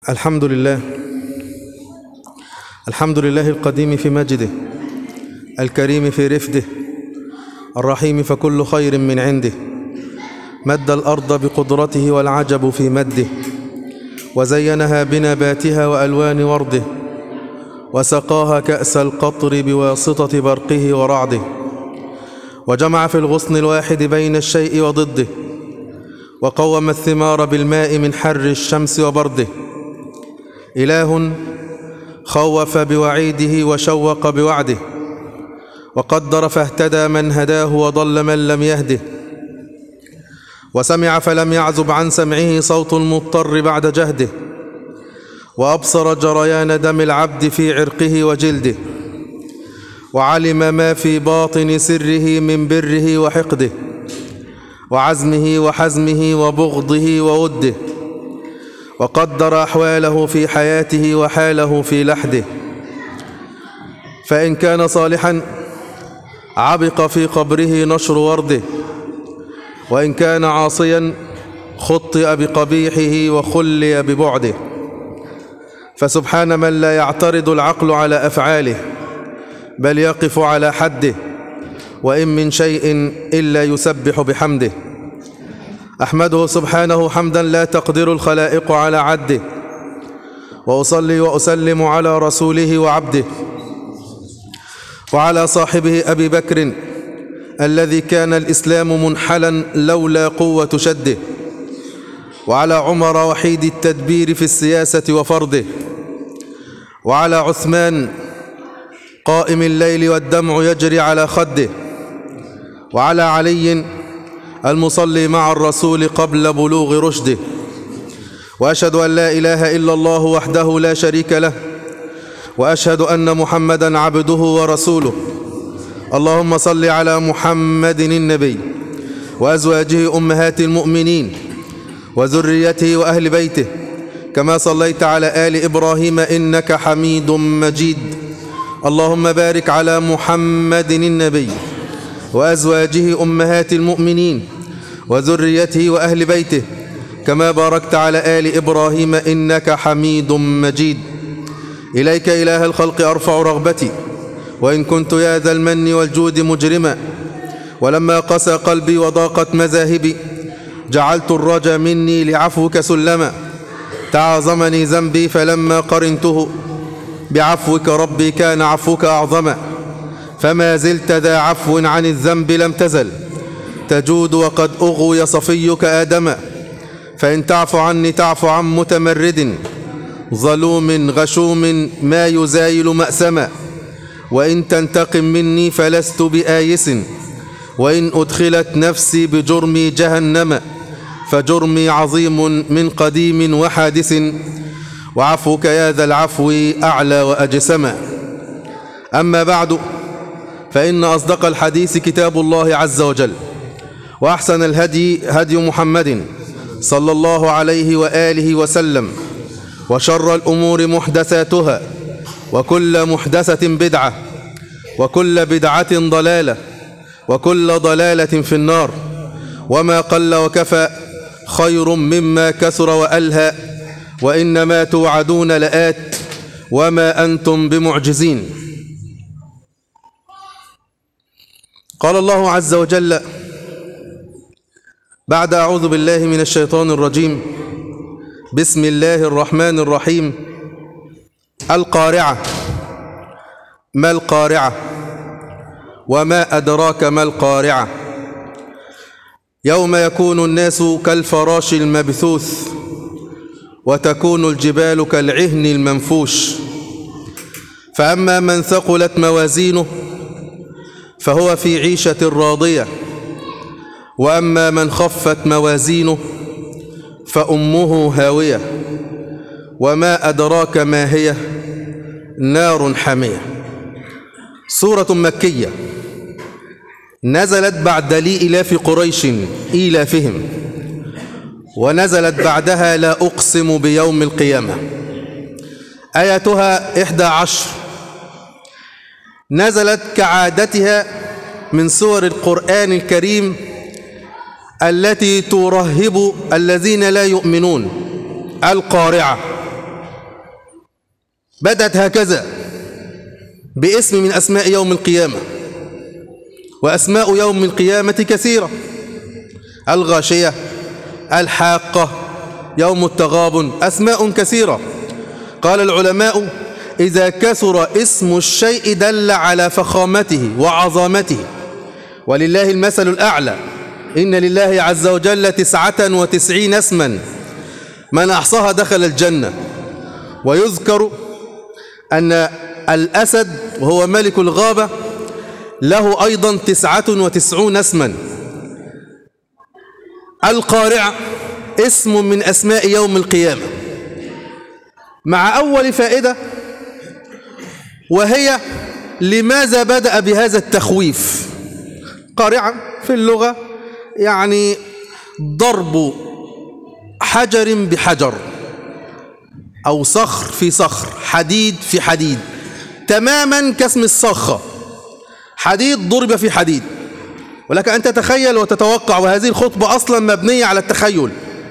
الحمد لله القديم في مجده، الكريم في رفده، الرحيم فكل خير من عنده. مد الأرض بقدرته والعجب في مده، وزينها بنباتها وألوان ورده، وسقاها كأس القطر بواسطة برقه ورعده، وجمع في الغصن الواحد بين الشيء وضده، وقوم الثمار بالماء من حر الشمس وبرده. إله خوف بوعيده وشوق بوعده، وقدر فاهتدى من هداه وضل من لم يهده، وسمع فلم يعزب عن سمعه صوت المضطر بعد جهده، وأبصر جريان دم العبد في عرقه وجلده، وعلم ما في باطن سره من بره وحقده، وعزمه وحزمه وبغضه ووده، وقدر أحواله في حياته وحاله في لحده. فإن كان صالحا عبق في قبره نشر ورده، وإن كان عاصيا خطئ بقبيحه وخلي ببعده. فسبحان من لا يعترض العقل على أفعاله، بل يقف على حده، وإن من شيء إلا يسبح بحمده. أحمده سبحانه حمدا لا تقدر الخلائق على عده، وأصلي وأسلم على رسوله وعبده، وعلى صاحبه أبي بكر الذي كان الإسلام منحلا لولا قوة شده، وعلى عمر وحيد التدبير في السياسة وفرضه، وعلى عثمان قائم الليل والدمع يجري على خده، وعلى علي المصلي مع الرسول قبل بلوغ رشده. وأشهد أن لا إله إلا الله وحده لا شريك له، وأشهد أن محمدًا عبده ورسوله. اللهم صل على محمد النبي وأزواجه أمهات المؤمنين وذريته وأهل بيته، كما صليت على آل إبراهيم إنك حميد مجيد. اللهم بارك على محمد النبي وأزواجه أمهات المؤمنين وذريته وأهل بيته، كما باركت على آل إبراهيم إنك حميد مجيد. إليك إله الخلق أرفع رغبتي، وإن كنت يا ذا المن والجود مجرما، ولما قسى قلبي وضاقت مذاهبي، جعلت الرجا مني لعفوك سلما. تعاظمني ذنبي فلما قرنته بعفوك ربي كان عفوك أعظما. فما زلت ذا عفو عن الذنب لم تزل، تجود وقد أغوي صفيك آدما. فإن تعف عني تعف عن متمرد، ظلوم غشوم ما يزايل مأسما. وإن تنتقم مني فلست بآيس، وإن أدخلت نفسي بجرمي جهنم، فجرمي عظيم من قديم وحادث، وعفوك يا ذا العفو أعلى وأجسما. أما بعد، فإن أصدق الحديث كتاب الله عز وجل، وأحسن الهدي هدي محمد صلى الله عليه وآله وسلم، وشر الأمور محدثاتها، وكل محدثة بدعة، وكل بدعة ضلالة، وكل ضلالة في النار. وما قل وكفى خير مما كثر وألهى، وإنما توعدون لآت وما أنتم بمعجزين. قال الله عز وجل بعد أعوذ بالله من الشيطان الرجيم: بسم الله الرحمن الرحيم. القارعة. ما القارعة؟ وما أدراك ما القارعة؟ يوم يكون الناس كالفراش المبثوث، وتكون الجبال كالعهن المنفوش. فأما من ثقلت موازينه فهو في عيشة راضية، وأما من خفت موازينه فأمه هاوية. وما أدراك ما هي؟ نار حامية. سورة مكية نزلت بعد لإيلاف قريش إيلافهم، ونزلت بعدها لا أقسم بيوم القيامة. آياتها 11. نزلت كعادتها من سور القرآن الكريم التي ترهب الذين لا يؤمنون. القارعة بدأت هكذا باسم من أسماء يوم القيامة، وأسماء يوم القيامة كثيرة: الغاشية، الحاقة، يوم التغابن، أسماء كثيرة. قال العلماء: إذا كثر اسم الشيء دل على فخامته وعظمته، ولله المثل الأعلى. إن لله عز وجل 99 اسما من أحصاها دخل الجنة. ويذكر أن الأسد وهو ملك الغابة له أيضا 99 اسما. القارعة اسم من أسماء يوم القيامة. مع أول فائدة، وهي لماذا بدأ بهذا التخويف؟ قارعة في اللغة يعني ضرب حجر بحجر، أو صخر في صخر، حديد في حديد، تماما كاسم الصخة، حديد ضرب في حديد. ولك أن تتخيل وتتوقع، وهذه الخطبة أصلا مبنية على التخيل،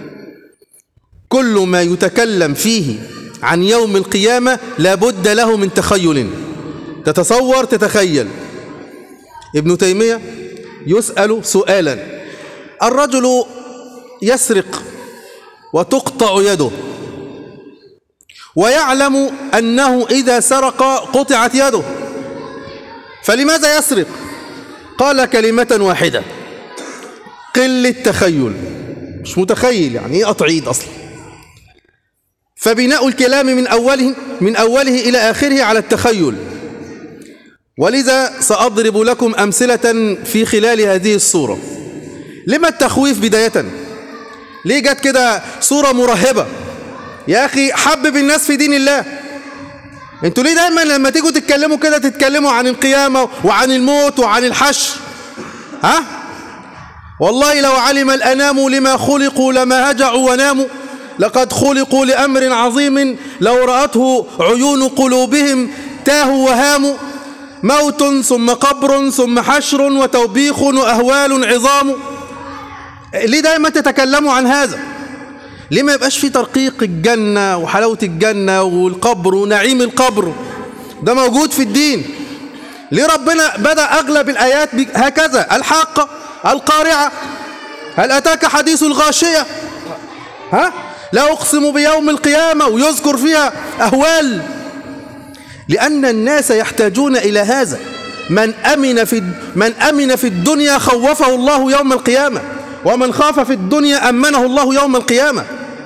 كل ما يتكلم فيه عن يوم القيامة لابد له من تخيل، تتصور تتخيل. ابن تيمية يسأل سؤالا: الرجل يسرق وتقطع يده، ويعلم أنه إذا سرق قطعت يده، فلماذا يسرق؟ قال: كلمة واحدة: قلة تخيل. مش متخيل يعني ايه قطع يد اصلا. فبناء الكلام من أوله إلى آخره على التخيل. ولذا سأضرب لكم أمثلة في خلال هذه الصورة. لما التخويف بداية؟ ليه جت كده صورة مرهبة؟ يا أخي حبب الناس في دين الله. انتوا ليه دايما لما تيجوا تتكلموا كده تتكلموا عن القيامة وعن الموت وعن الحشر؟ ها؟ والله لو علم الأنام لما خلقوا لما هجعوا وناموا، لقد خلقوا لأمر عظيم لو رأته عيون قلوبهم تاهوا وهاموا، موت ثم قبر ثم حشر وتوبيخ وأهوال عظام. ليه دايما تتكلموا عن هذا؟ ليه ما يبقاش في ترقيق الجنة وحلاوة الجنة والقبر ونعيم القبر؟ ده موجود في الدين. ليه ربنا بدأ أغلب الآيات هكذا؟ الحاقة، القارعة، هل أتاك حديث الغاشية؟ ها؟ لا أقسم بيوم القيامة، ويذكر فيها أهوال. لأن الناس يحتاجون إلى هذا. من أمن في الدنيا خوفه الله يوم القيامة، ومن خاف في الدنيا أمنه الله يوم القيامة.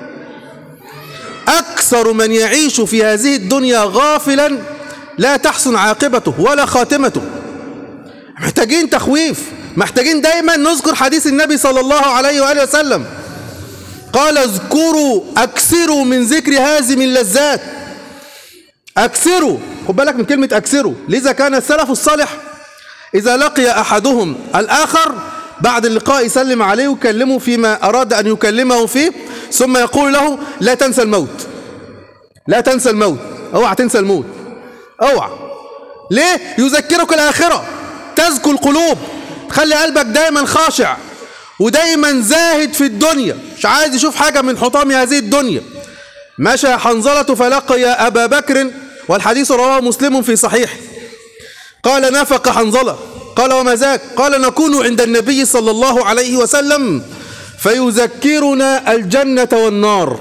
أكثر من يعيش في هذه الدنيا غافلا لا تحسن عاقبته ولا خاتمته. محتاجين تخويف، محتاجين دايما نذكر حديث النبي صلى الله عليه وآله وسلم. قال: اذكروا، أكثروا من ذكر هازم اللذات. أكثروا، خد بالك من كلمة أكثروا. لذا كان السلف الصالح إذا لقي أحدهم الآخر بعد اللقاء يسلم عليه ويكلمه فيما أراد أن يكلمه فيه، ثم يقول له: لا تنسى الموت، لا تنسى الموت، اوعى تنسى الموت، اوعى. ليه؟ يذكرك الآخرة، تزكو القلوب، تخلي قلبك دايما خاشع ودايما زاهد في الدنيا، مش عايز يشوف حاجة من حطام هذه الدنيا. مشى حنظلة فلقي أبا بكر، والحديث رواه مسلم في صحيح. قال: نافق حنظلة. قال: وما ذاك؟ قال: نكون عند النبي صلى الله عليه وسلم فيذكرنا الجنة والنار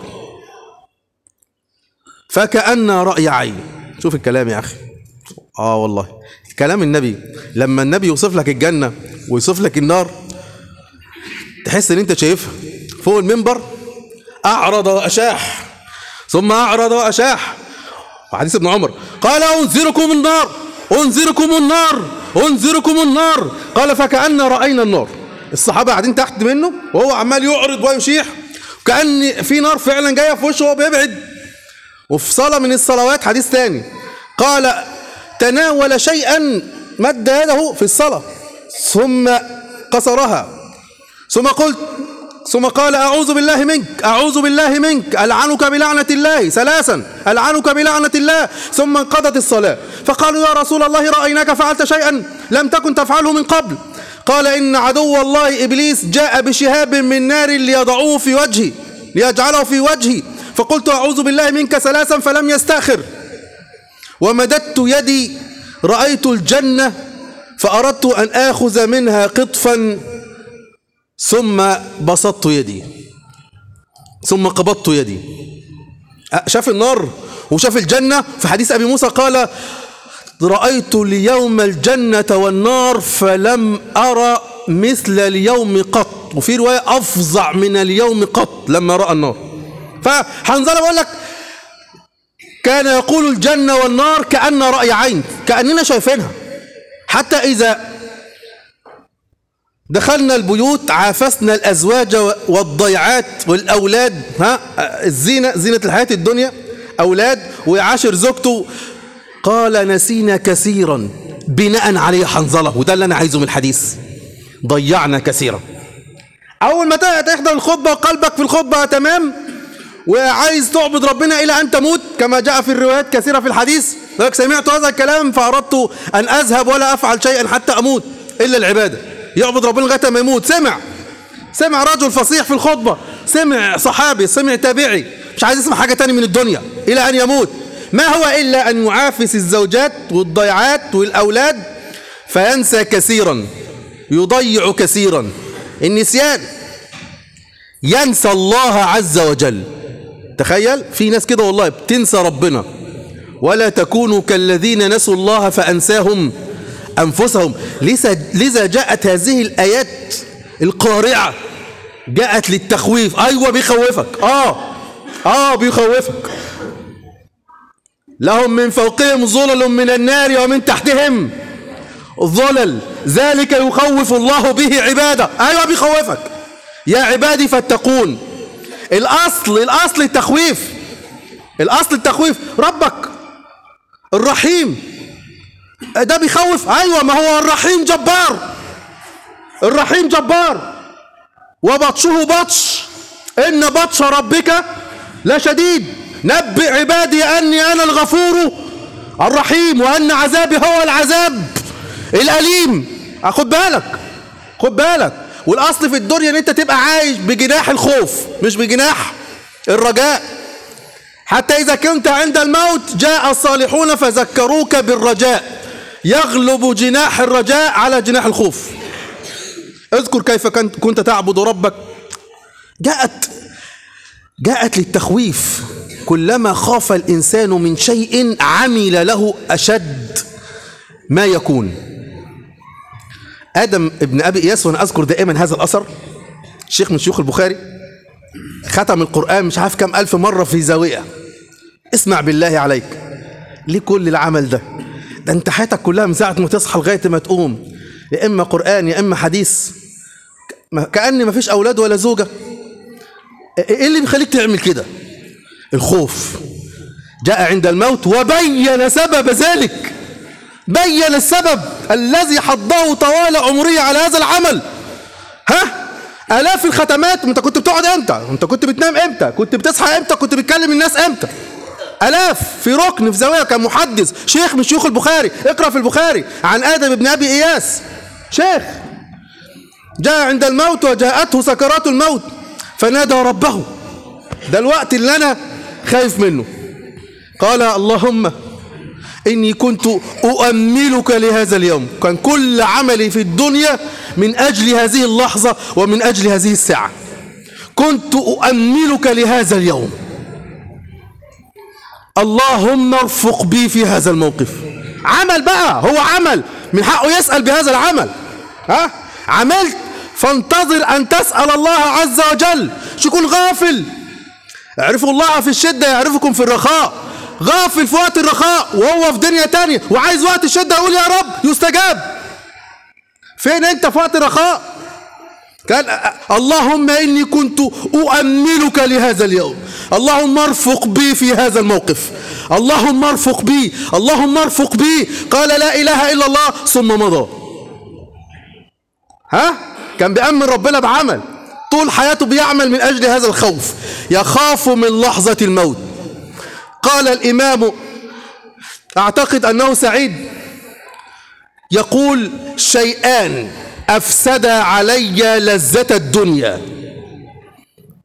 فكأن رأي عين. شوف الكلام يا أخي، والله كلام النبي. لما النبي يوصف لك الجنة ويوصف لك النار تحس ان انت شايفها فوق المنبر. أعرض وأشاح، ثم أعرض وأشاح. وحديث ابن عمر قال: أنذركم النار، أنذركم النار، أنذركم النار. قال: فكأن رأينا النار. الصحابة قاعدين تحت منه وهو عمال يعرض ويشيح، كأن في نار فعلا جاية في وشه وهو بيبعد. وفي صلاة من الصلوات حديث تاني قال: تناول شيئا، مد يده في الصلاة ثم قصرها، ثم قال: أعوذ بالله منك، أعوذ بالله منك، ألعنك بلعنة الله 3، ألعنك بلعنة الله. ثم انقضت الصلاة. فقالوا: يا رسول الله رأيناك فعلت شيئا لم تكن تفعله من قبل. قال: إن عدو الله إبليس جاء بشهاب من نار ليضعوه في وجهي، ليجعله في وجهي، فقلت: أعوذ بالله منك 3 فلم يستأخر. ومددت يدي رأيت الجنة فأردت أن آخذ منها قطفا ثم بسطت يدي ثم قبضت يدي. شاف النار وشاف الجنة. في حديث أبي موسى قال رأيت اليوم الجنة والنار فلم أرى مثل اليوم قط، وفي رواية أفظع من اليوم قط لما رأى النار. فحنظلة بقول لك كان يقول الجنة والنار كأن رأي عين، كأننا شايفينها. حتى إذا دخلنا البيوت عافسنا الأزواج والضيعات والأولاد، الزينة، زينة الحياة الدنيا، أولاد ويعاشر زوجته. قال نسينا كثيرا بناء عليه حنظلة، وده اللي أنا عايزه من الحديث. ضيعنا كثيرا. أول ما تحضر الخطبة وقلبك في الخطبة تمام وعايز تعبد ربنا إلى أن تموت، كما جاء في الروايات كثيرة في الحديث، سمعت هذا الكلام فأردت أن أذهب ولا أفعل شيئا حتى أموت إلا العبادة. يعبد ربنا لغاية ما يموت. سمع رجل فصيح في الخطبة، سمع صحابي، سمع تابعي، مش عايز يسمع حاجة تاني من الدنيا إلى أن يموت. ما هو إلا أن يعافس الزوجات والضيعات والأولاد فينسى كثيرا، يضيع كثيرا. النسيان ينسى الله عز وجل. تخيل في ناس كده والله بتنسى ربنا. ولا تكونوا كالذين نسوا الله فأنساهم أنفسهم. لذا جاءت هذه الآيات القارعة، جاءت للتخويف. أيوة بيخوفك، بيخوفك. لهم من فوقهم ظلل من النار ومن تحتهم ظلل ذلك يخوف الله به عباده. أيوة بيخوفك. يا عبادي فاتقون. الأصل التخويف. الأصل التخويف. ربك الرحيم ده بيخوف. أيوة ما هو الرحيم جبار. الرحيم جبار وبطشه بطش إن بطش ربك لشديد. نبئ عبادي أني أنا الغفور الرحيم وأن عذابي هو العذاب الأليم. خد بالك. والأصل في الدنيا أن أنت تبقى عايش بجناح الخوف مش بجناح الرجاء. حتى إذا كنت عند الموت جاء الصالحون فذكروك بالرجاء، يغلب جناح الرجاء على جناح الخوف. اذكر كيف كنت تعبد ربك. جاءت للتخويف. كلما خاف الإنسان من شيء عمل له أشد ما يكون. آدم ابن أبي إياس، وأنا أذكر دائما هذا الأثر، شيخ من شيوخ البخاري، ختم القرآن مش عارف كم ألف مرة في زاوية. اسمع بالله عليك، ليه كل العمل ده أنت حياتك كلها من ساعة ما تصحى لغاية ما تقوم يا إما قرآن يا إما حديث، كأن ما فيش أولاد ولا زوجة. إيه اللي بيخليك تعمل كده؟ الخوف. جاء عند الموت وبين سبب ذلك، بين السبب الذي حضه طوال عمره على هذا العمل. آلاف الختمات. انت كنت بتقعد امتى؟ انت كنت بتنام امتى؟ كنت بتصحى امتى؟ كنت بتكلم الناس امتى؟ آلاف في ركن في زاوية. كان محدث شيخ من شيوخ البخاري، اقرأ في البخاري عن آدم بن أبي إياس، شيخ. جاء عند الموت وجاءته سكرات الموت فنادى ربه. ده الوقت اللي أنا خايف منه. قال اللهم إني كنت أؤملك لهذا اليوم. كان كل عملي في الدنيا من أجل هذه اللحظة ومن أجل هذه الساعة. كنت أؤملك لهذا اليوم. اللهم ارفق بي في هذا الموقف. عمل بقى، هو عمل من حقه يسأل بهذا العمل. عملت فانتظر أن تسأل الله عز وجل. مش يكون غافل. اعرفوا الله في الشدة يعرفكم في الرخاء. غافل في وقت الرخاء وهو في دنيا تانية، وعايز وقت الشدة يقول يا رب يستجاب. فين انت في وقت الرخاء؟ قال اللهم إني كنت أؤملك لهذا اليوم. اللهم ارفق بي في هذا الموقف. اللهم ارفق بي، اللهم ارفق بي. قال لا إله إلا الله ثم مضى. كان بيأمن ربنا بعمل طول حياته، بيعمل من أجل هذا الخوف. يخاف من لحظة الموت. قال الإمام أعتقد أنه سعيد يقول شيئان أفسدا علي لذة الدنيا.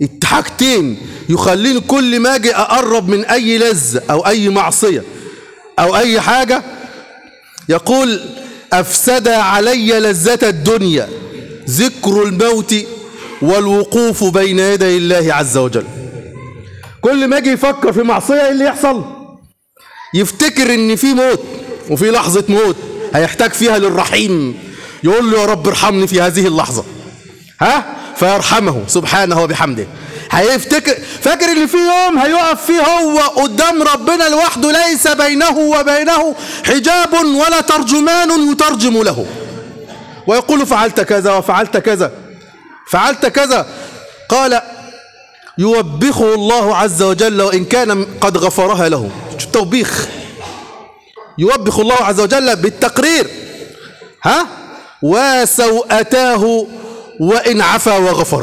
الحاجتين يخليني كل ما أجي أقرب من أي لذة أو أي معصية أو أي حاجة، يقول أفسد علي لذة الدنيا ذكر الموت والوقوف بين يدي الله عز وجل. كل ما يجي يفكر في معصية ايه اللي يحصل؟ يفتكر ان في موت وفي لحظة موت هيحتاج فيها للرحيم، يقول له يا رب ارحمني في هذه اللحظة، فيرحمه سبحانه وبحمده. فاكر ان في يوم هيقف فيه هو قدام ربنا لوحده، ليس بينه وبينه حجاب ولا ترجمان يترجم له، ويقول فعلت كذا وفعلت كذا فعلت كذا. قال يوبخه الله عز وجل وإن كان قد غفرها له. التوبيخ يوبخ الله عز وجل بالتقرير، وسوءتاه وإن عفا وغفر،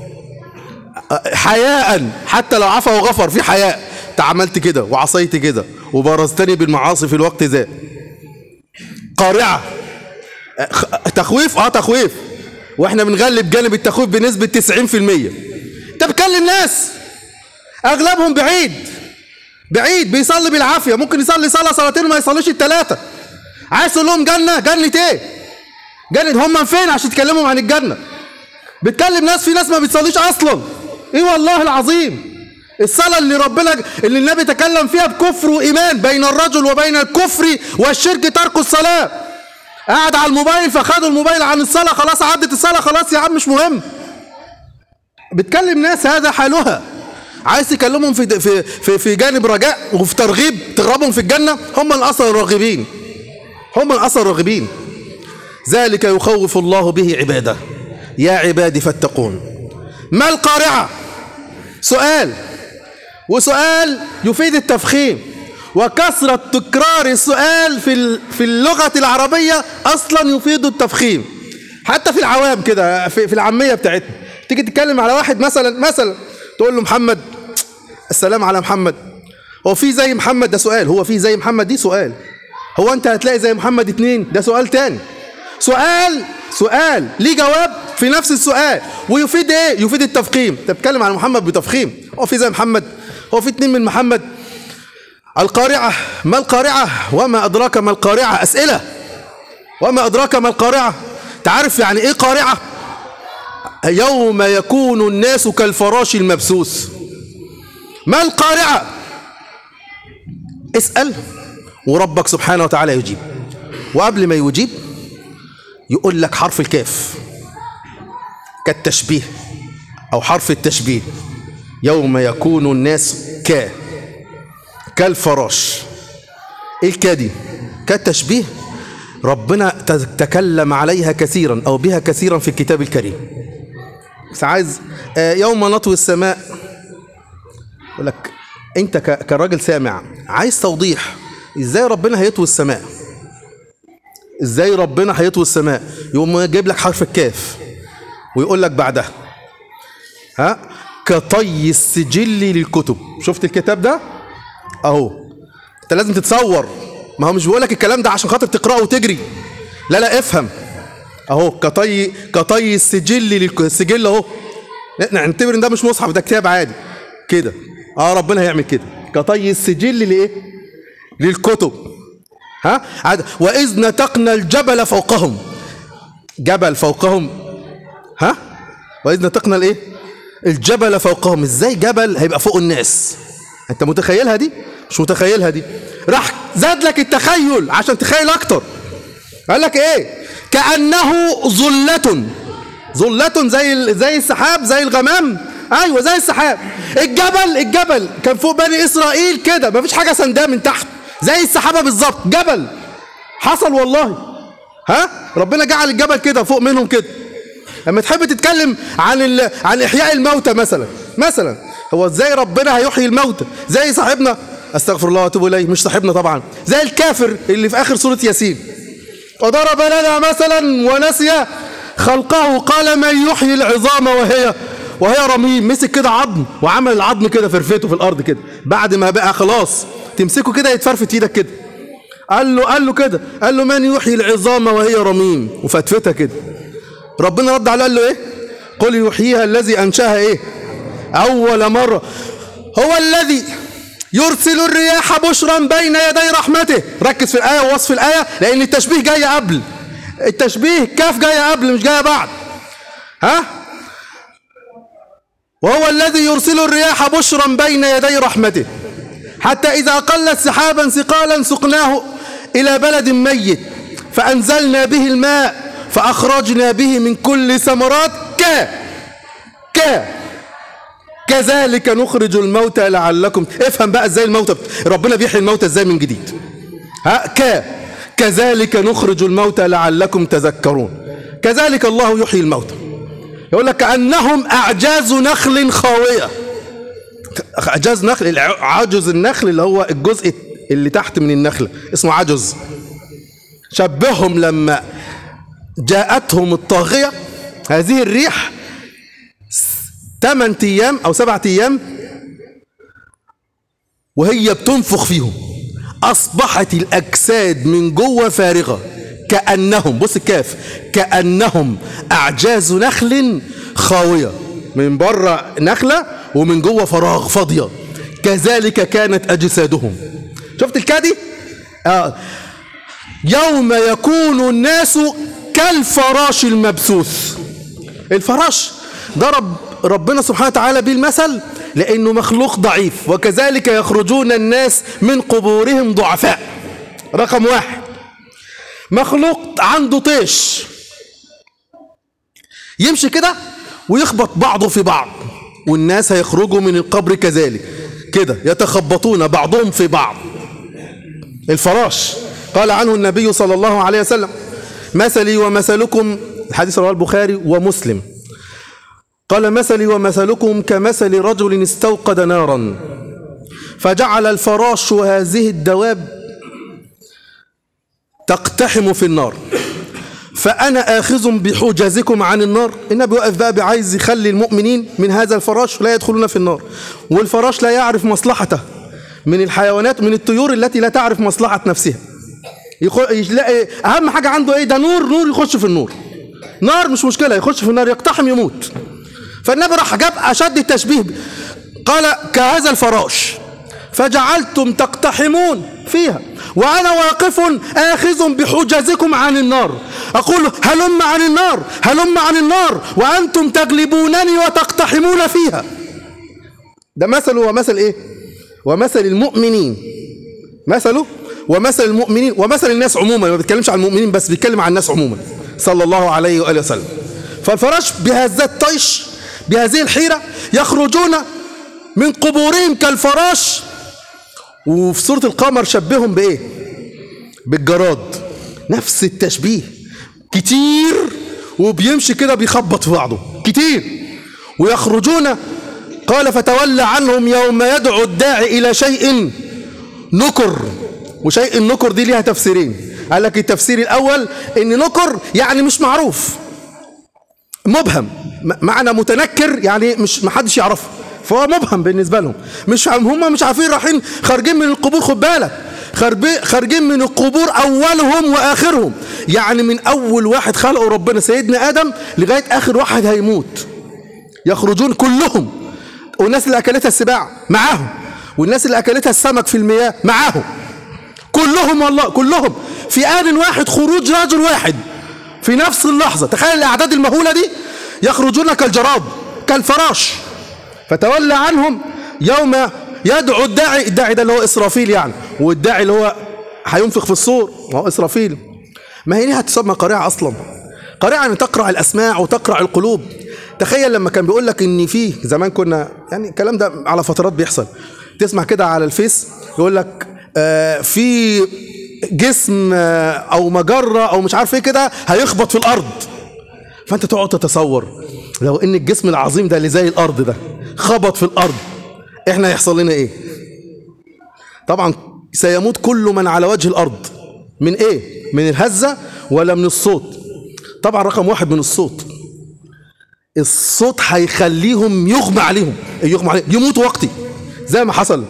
حياء، حتى لو عفا وغفر في حياء، تعملت كده وعصيت كده وبرزتني بالمعاصي في الوقت ذا. قارعة، تخويف، تخويف، واحنا بنغلب جانب التخويف بنسبة 90%. انت بتكلم ناس اغلبهم بعيد بيصلي بالعافية، ممكن يصلي صلاة صلاتين وما يصليش الثلاثة. عايز تقول لهم جنة ايه؟ جنة هم فين عشان تكلمهم عن الجنة؟ بتكلم ناس، في ناس ما بتصليش اصلا. ايه والله العظيم، الصلاة اللي النبي تكلم فيها بكفر وإيمان، بين الرجل وبين الكفر والشرك ترك الصلاة. قاعد على الموبايل فخدوا الموبايل عن الصلاة، خلاص عدت الصلاة، خلاص يا عم مش مهم. بتكلم ناس هذا حالها. عايز تكلمهم في جانب رجاء وفي ترغيب، ترغبهم في الجنة، هم الأصل الراغبين، هم الأصل الراغبين. ذلك يخوف الله به عباده يا عبادي فاتقون. ما القارعة؟ سؤال، وسؤال يفيد التفخيم، وكثرة تكرار السؤال في اللغة العربية أصلا يفيد التفخيم. حتى في العوام كده، في العامية بتاعتنا، تيجي تتكلم على واحد مثلا تقول له محمد، السلام على محمد. هو في زي محمد؟ ده سؤال. هو في زي محمد؟ دي سؤال. هو انت هتلاقي زي محمد 2؟ ده سؤال تاني. سؤال ليه جواب في نفس السؤال، ويفيد ايه؟ يفيد التفخيم. انت بتتكلم عن محمد بتفخيم. هو في زي محمد؟ هو في 2 من محمد؟ القارعة. ما القارعة؟ وما أدراك ما القارعة؟ أسئلة. وما أدراك ما القارعة؟ تعرف يعني ايه قارعة؟ يوم يكون الناس كالفراش المبثوث. ما القارعة؟ اسأل وربك سبحانه وتعالى يجيب. وقبل ما يجيب يقول لك حرف الكاف كالتشبيه أو حرف التشبيه. يوم يكون الناس كالفراش. ايه الكادي؟ كالتشبيه. ربنا تكلم عليها كثيرا أو بها كثيرا في الكتاب الكريم. بس عايز يوم نطوي السماء، يقول لك انت كراجل سامع عايز توضيح ازاي ربنا هيطوي السماء، ازاي ربنا هيطوي السماء. يقوم يجيب لك حرف الكاف ويقول لك بعدها كطي السجل للكتب. شفت الكتاب ده اهو، انت لازم تتصور، ما هو مش بيقول لك الكلام ده عشان خاطر تقراه وتجري، لا افهم اهو. كطي السجل اهو. نعتبر ان ده مش مصحف، ده كتاب عادي كده. ربنا هيعمل كده كطي السجل لايه؟ للكتب. واذ نتقنا الجبل فوقهم. جبل فوقهم. واذ نتقنا الايه؟ الجبل فوقهم. ازاي جبل هيبقى فوق الناس؟ انت متخيلها دي؟ مش متخيلها دي. راح زاد لك التخيل عشان تخيل اكتر. قال لك ايه؟ كأنه ظلة زي السحاب، زي الغمام. ايوه زي السحاب. الجبل كان فوق بني اسرائيل كده، مفيش حاجه سنداه من تحت، زي السحابه بالظبط. جبل حصل والله. ربنا جعل الجبل كده فوق منهم كده. لما تحب تتكلم عن احياء الموتى مثلا، هو ازاي ربنا هيحيي الموتى؟ زي صاحبنا، استغفر الله واتوب اليه، مش صاحبنا طبعا، زي الكافر اللي في اخر سوره ياسين. وضرب لنا مثلا ونسي خلقه قال من يحيي العظام وهي رميم. مسك كده عظم وعمل العظم كده فرفته في الارض كده، بعد ما بقى خلاص تمسكه كده يتفرفت في ايدك كده. قال له من يحيي العظام وهي رميم، وفتفتها كده. ربنا رد عليه قال له ايه؟ قل يحييها الذي انشاها ايه؟ اول مره. هو الذي يرسل الرياح بشرا بين يدي رحمته. ركز في الآية ووصف الآية، لأن التشبيه جاي قبل. التشبيه كاف جاي قبل مش جاي بعد. وهو الذي يرسل الرياح بشرا بين يدي رحمته حتى إذا قلت سحابا ثقالا سقناه إلى بلد ميت فأنزلنا به الماء فأخرجنا به من كل ثمرات كذلك نخرج الموتى لعلكم. افهم بقى ازاي الموتى ربنا بيحيي الموتى ازاي من جديد. كذلك نخرج الموتى لعلكم تذكرون. كذلك الله يحيي الموتى. يقول لك كأنهم أعجاز نخل خاوية. أعجاز نخل، عجز النخل اللي هو الجزء اللي تحت من النخلة اسمه عجز. شبههم لما جاءتهم الطاغية هذه الريح 8 أيام أو 7 أيام وهي بتنفخ فيهم، أصبحت الأجساد من جوه فارغة كأنهم، بص الكاف، كأنهم أعجاز نخل خاوية. من بره نخلة ومن جوه فراغ فاضية. كذلك كانت أجسادهم. شفت الكادي؟ يوم يكون الناس كالفراش المبثوث. الفراش ضرب ربنا سبحانه وتعالى بالمثل لأنه مخلوق ضعيف. وكذلك يخرجون الناس من قبورهم ضعفاء. رقم 1، مخلوق عنده طيش يمشي كده ويخبط بعضه في بعض، والناس هيخرجوا من القبر كذلك كده يتخبطون بعضهم في بعض. الفراش قال عنه النبي صلى الله عليه وسلم: مثلي ومثلكم، الحديث رواه البخاري ومسلم، قال: مثلي ومثلكم كمثل رجل استوقد نارا فجعل الفراش هذه الدواب تقتحم في النار فأنا آخذ بحجازكم عن النار. النبي وقف بقى عايز يخلي المؤمنين من هذا الفراش لا يدخلون في النار. والفراش لا يعرف مصلحته من الحيوانات، من الطيور التي لا تعرف مصلحة نفسها. يلاقي أهم حاجة عنده إيه؟ ده نور يخش في النور. نار مش مشكلة، يخش في النار يقتحم يموت. فالنبي راح جاب أشد التشبيه، قال: كهذا الفراش فجعلتم تقتحمون فيها وأنا واقف آخذ بحجزكم عن النار، أقول: هلم عن النار، هلم عن النار، وأنتم تغلبونني وتقتحمون فيها. ده مثله ومثل إيه؟ ومثل المؤمنين، مثله ومثل المؤمنين ومثل الناس عموما. ما بيتكلمش عن المؤمنين بس، بيتكلم عن الناس عموما صلى الله عليه وآله وسلم. فالفراش بهذا الطيش، بهذه الحيرة، يخرجون من قبورهم كالفراش. وفي سورة القمر شبههم بإيه؟ بالجراد. نفس التشبيه كتير، وبيمشي كده بيخبط في بعضه كتير. ويخرجون، قال: فتولى عنهم يوم يدعو الداعي إلى شيء نكر. وشيء النكر دي ليها تفسيرين. قال لك التفسير الأول إن نكر يعني مش معروف، مبهم، معنى متنكر يعني مش محدش يعرفه، فهو مبهم بالنسبة لهم. هم مش عارفين، رايحين خارجين من القبور. خد بالك، خارجين من القبور أولهم وآخرهم، يعني من أول واحد خلقه ربنا سيدنا آدم لغاية آخر واحد هيموت. يخرجون كلهم، والناس اللي أكلتها السباع معاهم، والناس اللي أكلتها السمك في المياه معاهم، كلهم والله كلهم في آن واحد، خروج رجل واحد في نفس اللحظة. تخيل الأعداد المهولة دي، يخرجون كالجراد كالفراش. فتولى عنهم يوم يدعو الداعي. الداعي ده اللي هو إسرافيل يعني، والداعي اللي هو هينفخ في الصور هو إسرافيل. ما هي ليها تسمى قريعة أصلا. قريعة أن تقرع الأسماع وتقرع القلوب. تخيل لما كان بيقول لك إن فيه زمان، كنا يعني الكلام ده على فترات بيحصل، تسمع كده على الفيس يقول لك في جسم أو مجرة أو مش عارف إيه كده هيخبط في الأرض. فأنت تقعد تتصور لو إن الجسم العظيم ده اللي زي الأرض ده خبط في الأرض، إحنا هيحصل لنا إيه؟ طبعا سيموت كل من على وجه الأرض. من إيه؟ من الهزة ولا من الصوت؟ طبعا رقم 1 من الصوت. الصوت هيخليهم يغمى عليهم يموتوا وقتي، زي ما حصل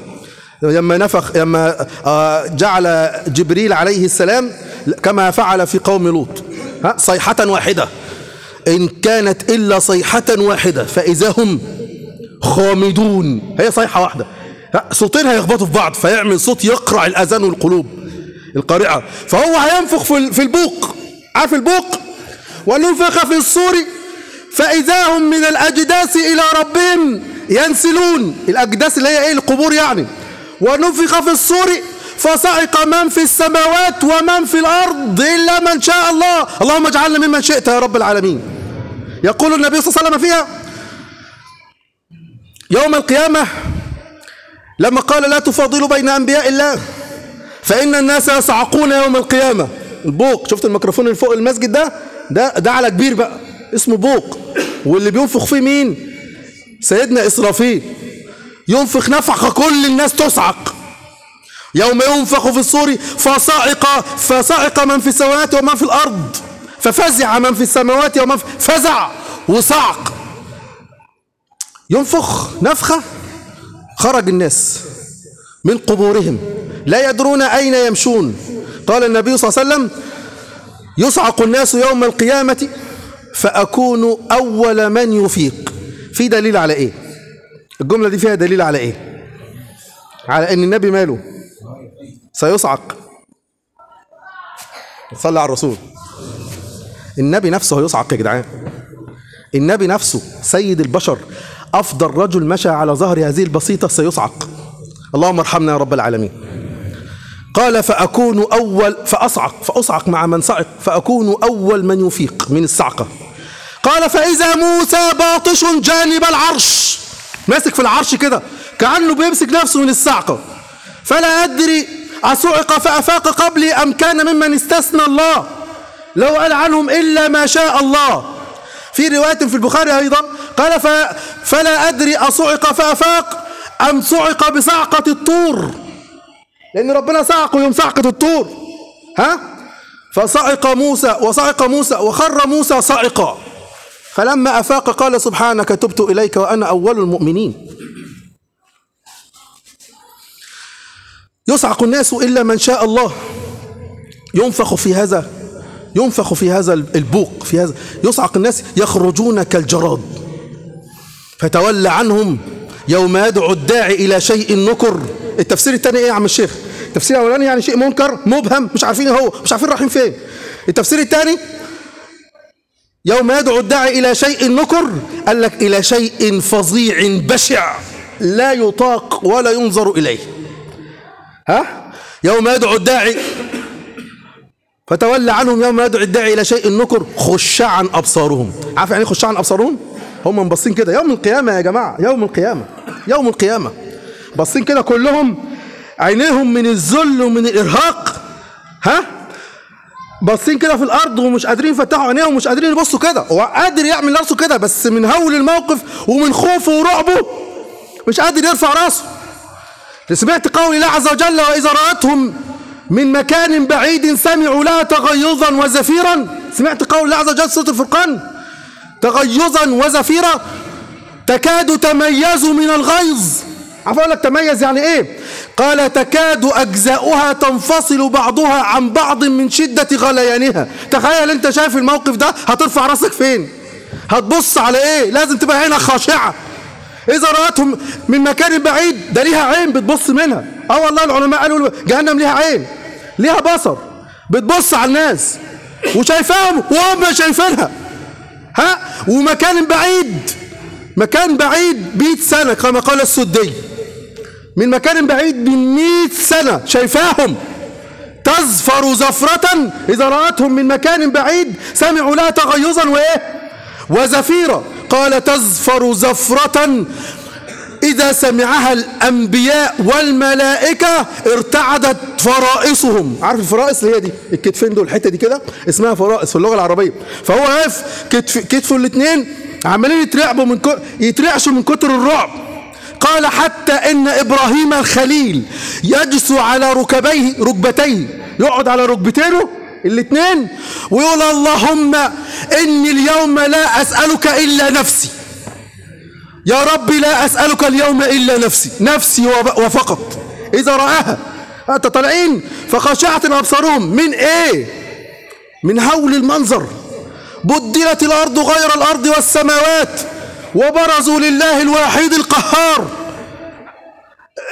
لما جعل جبريل عليه السلام كما فعل في قوم لوط، صيحة واحدة، إن كانت إلا صيحة واحدة فإذا هم خامدون. هي صيحة واحدة صوتين هيخبطوا في بعض فيعمل صوت يقرع الأذان والقلوب القارعة. فهو هينفخ في البوق، عارف البوق؟ ونفخ في الصور فإذا هم من الأجداث إلى ربهم ينسلون. الأجداث اللي هي إيه؟ القبور يعني. ونفخ في الصور فصعق من في السماوات ومن في الأرض إلا من شاء الله. اللهم اجعلنا ممن شئت يا رب العالمين. يقول النبي صلى الله عليه وسلم فيها يوم القيامة لما قال لا تفاضلوا بين أنبياء الله فإن الناس يصعقون يوم القيامة. البوق، شفت الميكروفون اللي فوق المسجد ده على كبير بقى اسمه بوق، واللي بينفخ فيه مين؟ سيدنا إسرافيل. ينفخ نفخة كل الناس تصعق. يوم ينفخ في الصور فصعق من في السماوات ومن في الأرض ففزع من في السماوات ومن في فزع وصعق. ينفخ نفخة خرج الناس من قبورهم لا يدرون أين يمشون. قال النبي صلى الله عليه وسلم يصعق الناس يوم القيامة فأكون أول من يفيق. في دليل على إيه؟ الجملة دي فيها دليل على إيه؟ على أن النبي ماله سيصعق. صلى على الرسول. النبي نفسه هيصعق يا جدعان. النبي نفسه سيد البشر أفضل رجل مشى على ظهر هذه البسيطة سيصعق. اللهم ارحمنا يا رب العالمين. قال فأكون أول فأصعق مع من صعق فأكون أول من يفيق من الصعقة. قال فإذا موسى باطش جانب العرش، ماسك في العرش كده كأنه بيمسك نفسه من الصعقة. فلا أدري أصعق فأفاق قبلي أم كان ممن استثنى الله لو قال عنهم إلا ما شاء الله. في رواية في البخاري أيضا قال فلا أدري أصعق فأفاق أم صعق بصعقة الطور، لأن ربنا صعقه يوم صعقة الطور. فصعق موسى وخر موسى صعقا فلما أفاق قال سبحانك تبت إليك وأنا أول المؤمنين. يصعق الناس إلا من شاء الله. ينفخ في هذا البوق، في هذا يصعق الناس يخرجون كالجراد. فتولى عنهم يوم يدعو الداعي إلى شيء نكر. التفسير الثاني إيه يا عم الشيخ؟ التفسير الأولاني يعني شيء منكر مبهم مش عارفين هو، مش عارفين رايحين فين. التفسير الثاني يوم يدعو الداعي إلى شيء نكر، قال لك إلى شيء فظيع بشع لا يطاق ولا ينظر إليه. يوم يدعو الداعي فتولى عنهم يوم يدعو الداعي إلى شيء نكر خشعا أبصارهم. عارف يعني خشعا أبصارهم؟ هم مبصين كده يوم القيامة يا جماعة، يوم القيامة باصين كده كلهم عينيهم من الذل ومن الإرهاق، باصين كده في الأرض ومش قادرين يفتحوا عينيهم ومش قادرين يبصوا كده. هو قادر يعمل راسه كده بس من هول الموقف ومن خوفه ورعبه مش قادر يرفع راسه. سمعت قول الله عز وجل وإذا رأتهم من مكان بعيد سمعوا لها تغيظا وزفيرا. سمعت قول الله عز وجل سورة الفرقان تغيظا وزفيرا تكاد تميز من الغيظ. عارف اقول لك تميز يعني ايه؟ قال تكاد اجزاؤها تنفصل بعضها عن بعض من شدة غليانها. تخيل انت شايف الموقف ده هترفع راسك فين؟ هتبص على ايه؟ لازم تبقى عينك خاشعة. اذا رأتهم من مكان بعيد ده ليها عين بتبص منها. والله العلماء قالوا جهنم ليها عين، ليها بصر، بتبص على الناس وشايفاهم وهم شايفينها. ومكان بعيد، مكان بعيد 100 سنة كما قال السدي، من مكان بعيد من 100 سنة شايفاهم. تزفر زفرة إذا رأتهم من مكان بعيد سمعوا لها تغيظا وزفيرا. قال تزفر زفرة إذا سمعها الأنبياء والملائكة ارتعدت فرائصهم. عارف الفرائص اللي هي دي الكتفين دول، الحتة دي كده اسمها فرائص في اللغة العربية. فهو واقف كتفه الاثنين عمالين يترعشوا من كتر الرعب. قال حتى إن إبراهيم الخليل يجسو على ركبتيه، يقعد على ركبتينه الاثنين ويقول اللهم إني اليوم لا أسألك إلا نفسي. يا رب لا أسألك اليوم إلا نفسي وفقط. إذا رآها أنت طالعين فخشعت أبصارهم من إيه؟ من هول المنظر. بدلت الأرض غير الأرض والسماوات وبرزوا لله الواحد القهار.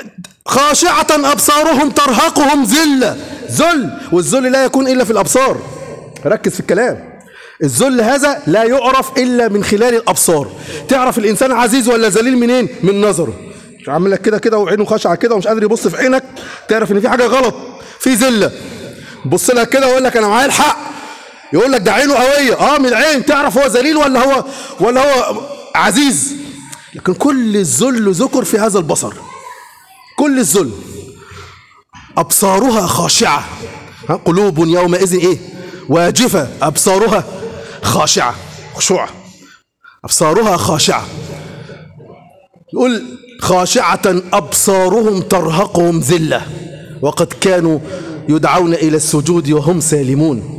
خاشعة أبصارهم ترهقهم ذلة. ذل، والذل لا يكون إلا في الأبصار. ركز في الكلام. الذل هذا لا يعرف إلا من خلال الأبصار. تعرف الإنسان عزيز ولا ذليل منين؟ من نظره. عامل لك كده كده وعينه خاشعة كده ومش قادر يبص في عينك، تعرف إن في حاجة غلط، في ذلة. بص لك كده ويقول لك أنا معايا الحق، يقول لك ده عينه قوية، من العين تعرف هو ذليل ولا هو عزيز. لكن كل الذل ذكر في هذا البصر، كل الذل. أبصارها خاشعة، قلوب يومئذ إيه؟ واجفة، أبصارها خاشعة، خشوع، أبصارها خاشعة. يقول خاشعة أبصارهم ترهقهم ذلة وقد كانوا يدعون إلى السجود وهم سالمون.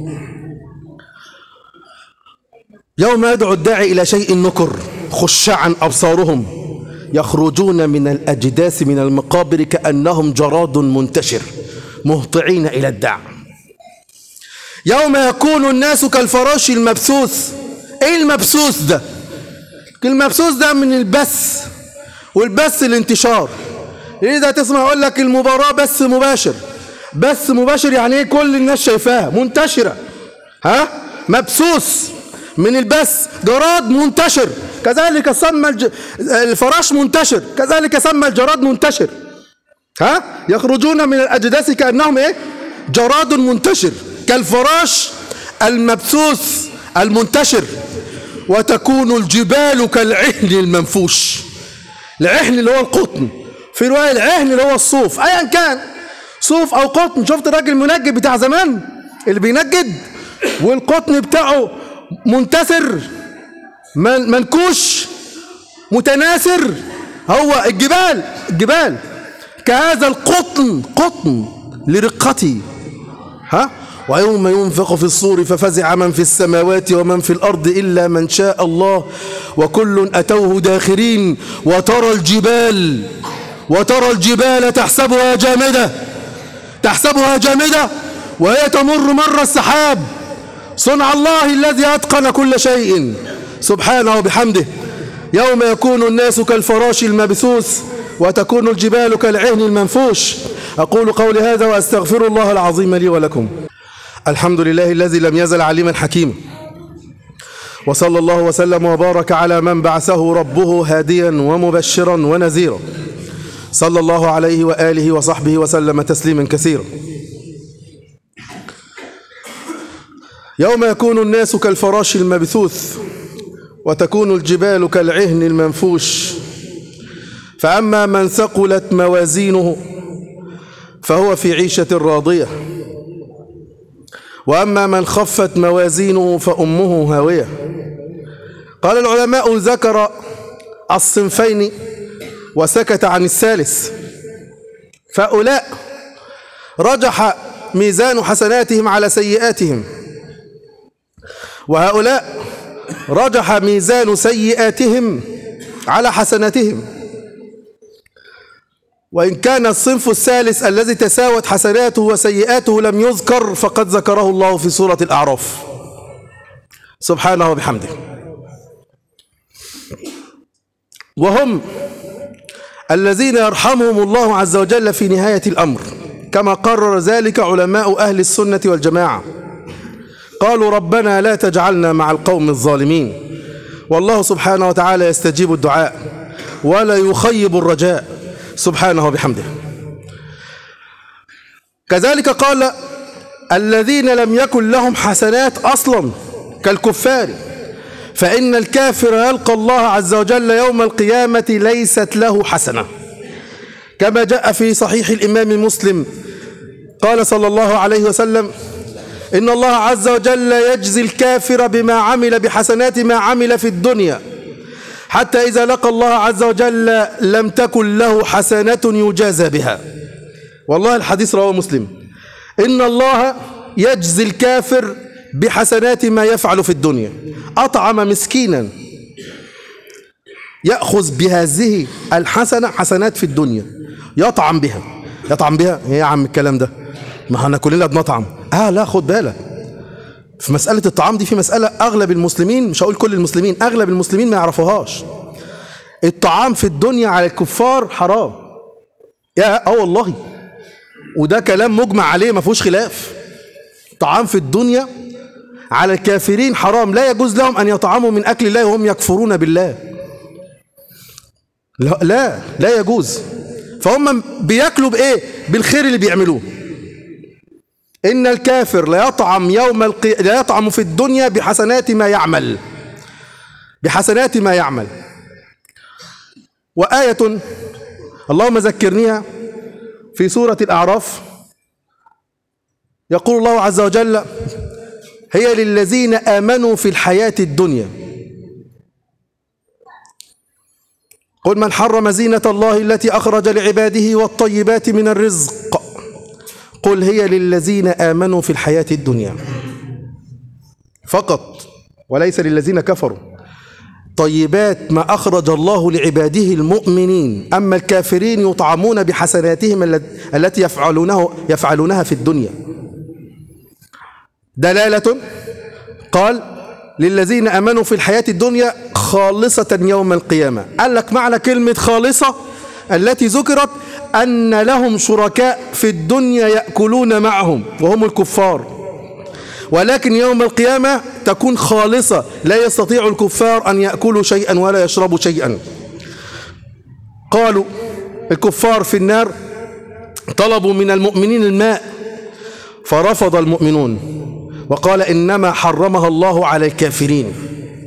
يوم يدعو الداعي إلى شيء نكر خشعا أبصارهم يخرجون من الأجداث من المقابر كأنهم جراد منتشر مهطعين إلى الداع. يوم يكون الناس كالفراش المبثوث. ايه المبثوث ده؟ المبثوث ده من البث، والبث الانتشار. ايه ده؟ تسمع يقول لك المباراة بث مباشر. بث مباشر يعني ايه؟ كل الناس شايفاها منتشرة. مبثوث من البث، جراد منتشر. كذلك سمى الفراش منتشر، كذلك سمى الجراد منتشر. يخرجون من الأجداث كأنهم ايه؟ جراد منتشر كالفراش المبثوث المنتشر. وتكون الجبال كالعهن المنفوش. العهن اللي هو القطن، في رواية العهن اللي هو الصوف، ايا كان صوف او قطن. شفت الراجل المنجد بتاع زمان اللي بينجد والقطن بتاعه منتثر منكوش متناثر؟ هو الجبال كهذا القطن، قطن لرقتي. ويوم ينفخ في الصور ففزع من في السماوات ومن في الأرض إلا من شاء الله وكل أتوه داخرين. وترى الجبال تحسبها جامدة وهي تمر مر السحاب. صنع الله الذي أتقن كل شيء سبحانه وبحمده. يوم يكون الناس كالفراش المبثوث وتكون الجبال كالعهن المنفوش. أقول قولي هذا وأستغفر الله العظيم لي ولكم. الحمد لله الذي لم يزل عليما حكيما، وصلى الله وسلم وبارك على من بعثه ربه هاديا ومبشرا ونذيرا، صلى الله عليه وآله وصحبه وسلم تسليما كثيرا. يوم يكون الناس كالفراش المبثوث وتكون الجبال كالعهن المنفوش. فأما من ثقلت موازينه فهو في عيشة راضية، وأما من خفت موازينه فأمه هاوية. قال العلماء ذكر الصنفين وسكت عن الثالث. فأولئك رجح ميزان حسناتهم على سيئاتهم، وهؤلاء رجح ميزان سيئاتهم على حسناتهم. وإن كان الصنف الثالث الذي تساوت حسناته وسيئاته لم يذكر فقد ذكره الله في سورة الأعراف سبحانه وبحمده. وهم الذين يرحمهم الله عز وجل في نهاية الأمر، كما قرر ذلك علماء أهل السنة والجماعة. قالوا ربنا لا تجعلنا مع القوم الظالمين. والله سبحانه وتعالى يستجيب الدعاء ولا يخيب الرجاء سبحانه وبحمده. كذلك قال الذين لم يكن لهم حسنات أصلا كالكفار، فإن الكافر يلقى الله عز وجل يوم القيامة ليست له حسنة، كما جاء في صحيح الإمام مسلم قال صلى الله عليه وسلم إن الله عز وجل يجزي الكافر بما عمل بحسنات ما عمل في الدنيا، حتى إذا لقى الله عز وجل لم تكن له حسنة يجازى بها. والله الحديث رواه مسلم. إن الله يجزي الكافر بحسنات ما يفعل في الدنيا. أطعم مسكينا يأخذ بهذه الحسنة حسنات في الدنيا يطعم بها. إيه يا عم الكلام ده؟ ما احنا كلنا بنطعم. لا خد بالك، في مسألة الطعام دي في مسألة أغلب المسلمين، مش هقول كل المسلمين، أغلب المسلمين ما يعرفوهاش. الطعام في الدنيا على الكفار حرام. والله، وده كلام مجمع عليه ما فيهوش خلاف. طعام في الدنيا على الكافرين حرام، لا يجوز لهم أن يطعموا من أكل الله وهم يكفرون بالله. لا يجوز. فهم بياكلوا بإيه؟ بالخير اللي بيعملوه. إن الكافر لا يطعم في الدنيا بحسنات ما يعمل، بحسنات ما يعمل. وآية اللهم ذكرنيها في سورة الأعراف، يقول الله عز وجل: هي للذين آمنوا في الحياة الدنيا. قل من حرم زينة الله التي أخرج لعباده والطيبات من الرزق، قل هي للذين آمنوا في الحياة الدنيا فقط، وليس للذين كفروا. طيبات ما أخرج الله لعباده المؤمنين، أما الكافرين يطعمون بحسناتهم التي يفعلونها في الدنيا. دلالة قال للذين آمنوا في الحياة الدنيا خالصة يوم القيامة. قال لك معنى كلمة خالصة التي ذكرت أن لهم شركاء في الدنيا يأكلون معهم وهم الكفار، ولكن يوم القيامة تكون خالصة، لا يستطيع الكفار أن يأكلوا شيئا ولا يشربوا شيئا. قالوا الكفار في النار طلبوا من المؤمنين الماء فرفض المؤمنون وقال إنما حرمها الله على الكافرين.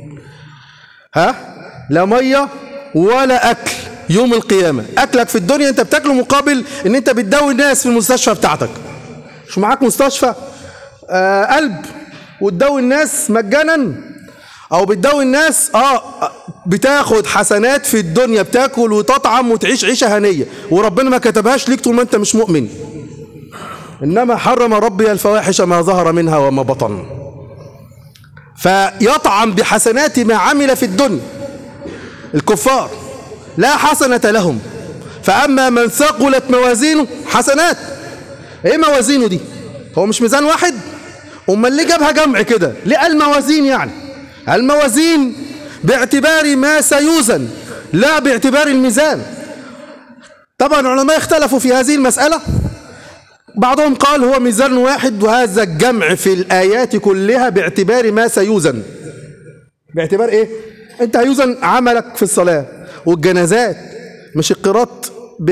لا مية ولا أكل يوم القيامة. أكلك في الدنيا أنت بتاكله مقابل إن أنت بتداوي الناس في المستشفى بتاعتك. مش معاك مستشفى قلب وتداوي الناس مجانا، أو بتداوي الناس بتاخد حسنات في الدنيا، بتاكل وتطعم وتعيش عيشة هنية، وربنا ما كتبهاش ليك طول ما أنت مش مؤمن. إنما حرم ربي الفواحش ما ظهر منها وما بطن. فيطعم بحسنات ما عمل في الدنيا. الكفار لا حسنة لهم، فأما من ثقلت موازينه حسنات. ايه موازينه دي؟ هو مش ميزان واحد؟ امال ليه جابها جمع كده؟ ليه الموازين؟ يعني الموازين باعتبار ما سيوزن لا باعتبار الميزان. طبعا العلماء اختلفوا في هذه المسألة، بعضهم قال هو ميزان واحد، وهذا الجمع في الآيات كلها باعتبار ما سيوزن. باعتبار ايه؟ انت هيوزن عملك في الصلاة والجنازات، مش القراط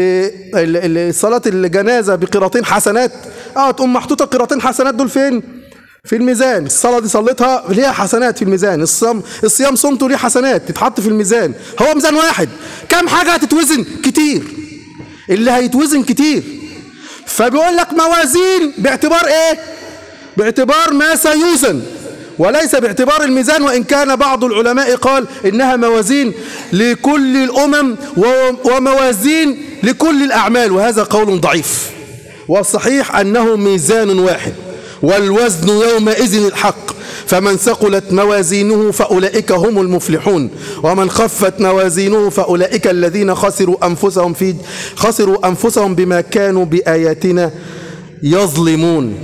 بصلاة الجنازة بقراطين حسنات، تقوم محطوطة قراطين حسنات دول فين؟ في الميزان. الصلاة دي صليتها ليها حسنات في الميزان، الصيام صمته ليه حسنات تتحط في الميزان. هو ميزان واحد، كم حاجة هتتوزن؟ كتير، اللي هيتوزن كتير. فبيقول لك موازين باعتبار ايه؟ باعتبار ما سيوزن وليس باعتبار الميزان، وإن كان بعض العلماء قال إنها موازين لكل الأمم وموازين لكل الأعمال، وهذا قول ضعيف. والصحيح أنه ميزان واحد، والوزن يومئذ الحق، فمن ثقلت موازينه فأولئك هم المفلحون، ومن خفت موازينه فأولئك الذين خسروا أنفسهم بما كانوا بآياتنا يظلمون.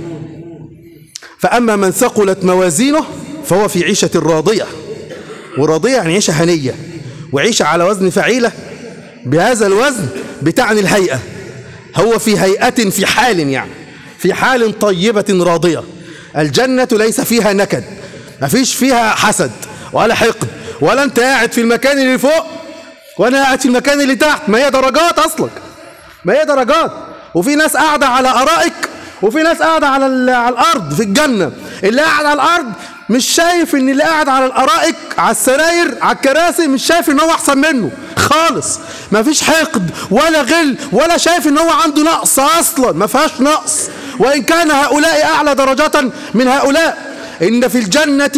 فأما من ثقلت موازينه فهو في عيشة راضية، وراضية يعني عيشة هنية، وعيشة على وزن فعيلة. بهذا الوزن بتعني الهيئة، هو في هيئة، في حال، يعني في حال طيبة راضية. الجنة ليس فيها نكد، ما فيش فيها حسد ولا حقد، ولا انت قاعد في المكان اللي فوق وانا قاعد في المكان اللي تحت. ما هي درجات اصلك، ما هي درجات. وفي ناس قاعدة على أرائك، وفي ناس قاعدة على الأرض في الجنة. اللي قاعد على الأرض مش شايف ان اللي قاعد على الأرائك، على السراير، على الكراسي، مش شايف ان هو أحسن منه خالص. ما فيش حقد ولا غل، ولا شايف ان هو عنده نقص أصلا، ما فيهاش نقص. وإن كان هؤلاء أعلى درجة من هؤلاء. إن في الجنة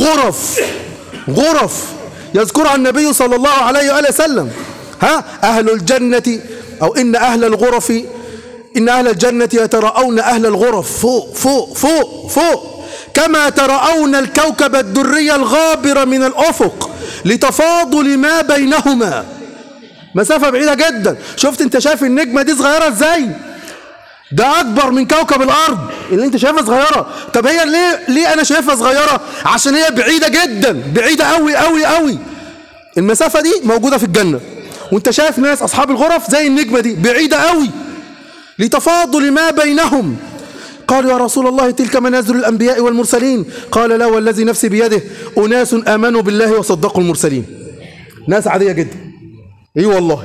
غرف يذكرها النبي صلى الله عليه وآله وسلم. أهل الجنة، أو إن أهل الجنة يتراءون أهل الغرف فوق فوق فوق فوق، كما تراءون الكوكب الدري الغابر من الأفق لتفاضل ما بينهما. مسافة بعيدة جدا. شفت انت شايف النجمة دي صغيرة ازاي؟ ده أكبر من كوكب الأرض اللي انت شايفها صغيرة. طب هي ليه أنا شايفها صغيرة؟ عشان هي بعيدة جدا، بعيدة أوي أوي أوي. المسافة دي موجودة في الجنة، وانت شايف ناس أصحاب الغرف زي النجمة دي بعيدة قوي لتفاضل ما بينهم. قالوا يا رسول الله تلك منازل الأنبياء والمرسلين. قال لا والذي نفسي بيده أناس آمنوا بالله وصدقوا المرسلين. ناس عادية جدا. اي والله.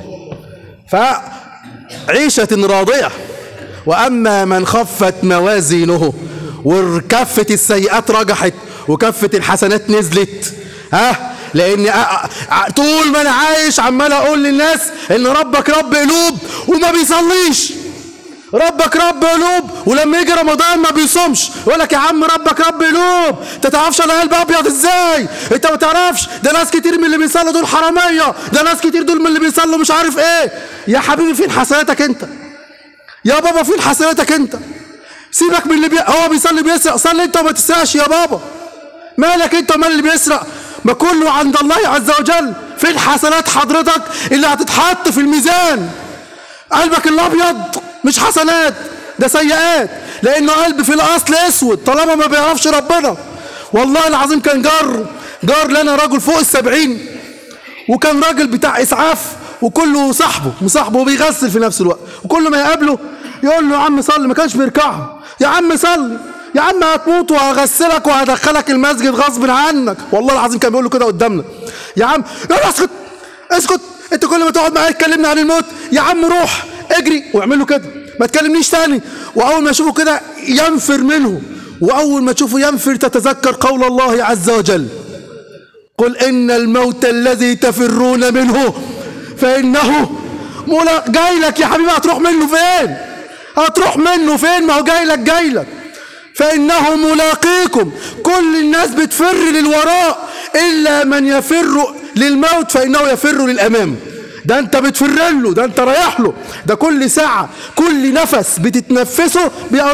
فعيشة راضية. وأما من خفت موازينه وكفة السيئات رجحت وكفة الحسنات نزلت، لأن طول ما أنا عايش عمال أقول للناس إن ربك رب قلوب وما بيصليش، ربك رب قلوب، ولما يجي رمضان ما بيصومش. يقول لك يا عم ربك رب قلوب، انت تعرفش انا قلب ابيض ازاي؟ انت ما تعرفش ده ناس كتير من اللي بيصلوا دول حراميه، ده ناس كتير دول من اللي بيصلوا مش عارف ايه. يا حبيبي فين حسناتك انت؟ يا بابا فين حسناتك انت؟ سيبك من اللي هو بيصلي بيسرق، صلي انت وما تسرقش يا بابا. مالك انت ومال اللي بيسرق؟ ما كله عند الله عز وجل. فين حسنات حضرتك اللي هتتحط في الميزان؟ قلبك الابيض مش حسنات، ده سيئات، لانه قلب في الاصل اسود طالما ما بيعرفش ربنا. والله العظيم كان جار لنا رجل فوق ال70، وكان راجل بتاع اسعاف، وكله مصاحبه وبيغسل في نفس الوقت، وكل ما يقابله يقول له يا عم صلي، ما كانش بيركعها. يا عم صلي، يا عم هتموت وهغسلك وهدخلك المسجد غصب عنك. والله العظيم كان بيقول له كده قدامنا. يا عم يا اسكت، انت كل ما تقعد معايا تكلمني عن الموت. يا عم روح اجري واعمل له كده، ما تكلمنيش تاني. واول ما يشوفه كده ينفر منه، واول ما تشوفه ينفر تتذكر قول الله عز وجل: قل ان الموت الذي تفرون منه فانه جاي لك. يا حبيبي هتروح منه فين؟ ما هو جاي لك. فانه ملاقيكم. كل الناس بتفر للوراء الا من يفر للموت فانه يفر للامام. ده انت بتفر له، ده انت رايح له، ده كل ساعة كل نفس بتتنفسه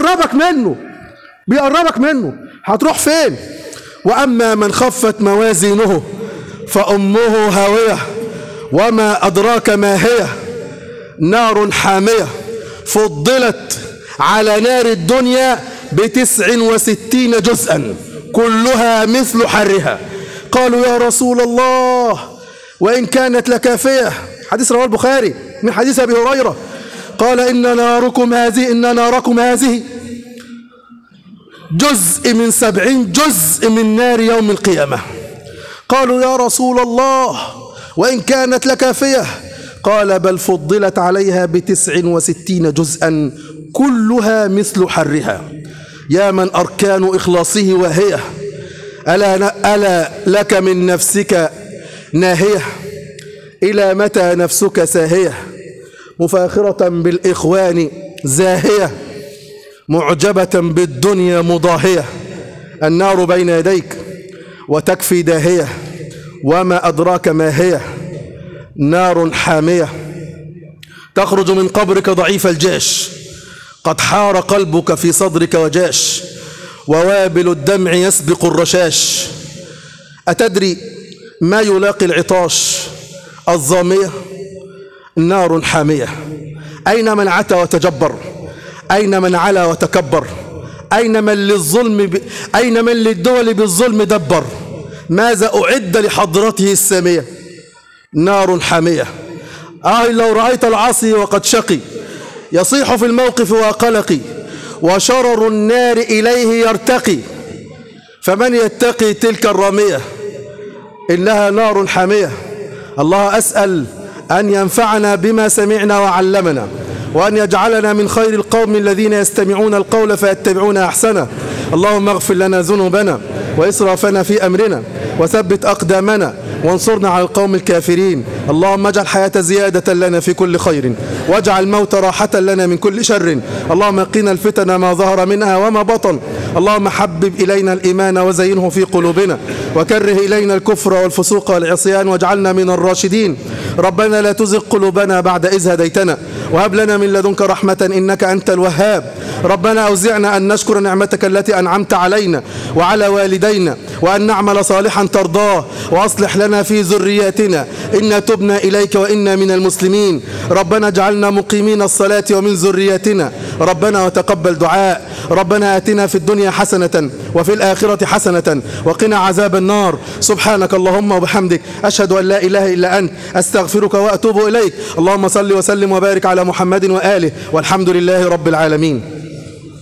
بيقربك منه. هتروح فين؟ وأما من خفت موازينه فأمه هاوية وما أدراك ما هي نار حامية فضلت على نار الدنيا ب69 جزءا كلها مثل حرها. قالوا يا رسول الله وإن كانت لكافية. حديث رواه البخاري من حديث أبي هريرة. قال إن ناركم هذه جزء من 70 جزء من نار يوم القيامة. قالوا يا رسول الله وإن كانت لكافية. قال بل فضلت عليها ب69 جزءا كلها مثل حرها. يا من أركان إخلاصه وهي ألا لك من نفسك ناهية إلى متى نفسك ساهية مفاخرة بالإخوان زاهية معجبة بالدنيا مضاهية. النار بين يديك وتكفي داهية وما أدراك ما هي نار حامية. تخرج من قبرك ضعيف الجيش قد حار قلبك في صدرك وجاش ووابل الدمع يسبق الرشاش. أتدري ما يلاقي العطاش الظامية؟ نار حامية. أين من عتى وتجبر؟ أين من علا وتكبر؟ أين من للدول بالظلم دبر؟ ماذا أعد لحضرته السامية؟ نار حامية. لو رأيت العاصي وقد شقي يصيح في الموقف وقلقي وشرر النار إليه يرتقي. فمن يتقي تلك الرامية إنها نار حامية. الله أسأل أن ينفعنا بما سمعنا وعلمنا وأن يجعلنا من خير القوم الذين يستمعون القول فيتبعون أحسنه. اللهم اغفر لنا ذنوبنا وإسرافنا في أمرنا وثبت أقدامنا وانصرنا على القوم الكافرين. اللهم اجعل الحياة زيادة لنا في كل خير واجعل الموت راحة لنا من كل شر. اللهم قنا الفتن ما ظهر منها وما بطن. اللهم حبب إلينا الإيمان وزينه في قلوبنا وكره إلينا الكفر والفسوق والعصيان واجعلنا من الراشدين. ربنا لا تزغ قلوبنا بعد إذ هديتنا وهب لنا من لدنك رحمة إنك أنت الوهاب. ربنا أوزعنا أن نشكر نعمتك التي أنعمت علينا وعلى والدينا، وأن نعمل صالحا ترضاه، وأصلح لنا في ذرياتنا إنا تبنا إليك وإنا من المسلمين. ربنا اجعلنا مقيمين الصلاة ومن ذرياتنا ربنا وتقبل دعاء. ربنا آتنا في الدنيا حسنة وفي الآخرة حسنة وقنا عذاب النار. سبحانك اللهم وبحمدك، أشهد أن لا إله إلا أنت، أستغفرك وأتوب إليك. اللهم صل وسلم وبارك على محمد وآله، والحمد لله رب العالمين.